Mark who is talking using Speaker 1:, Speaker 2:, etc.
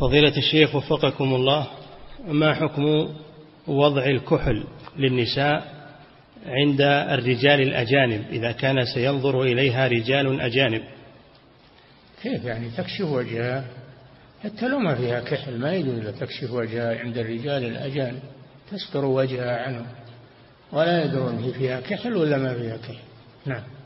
Speaker 1: فضيلة الشيخ وفقكم الله، ما حكم وضع الكحل للنساء عند الرجال الأجانب إذا كان سينظر إليها رجال أجانب؟
Speaker 2: كيف يعني تكشف وجهها؟ حتى لو ما فيها كحل ما يجوز تكشف وجهها عند الرجال الأجانب، تستر وجهها عنهم ولا يدرون هي فيها كحل ولا ما فيها كحل. نعم.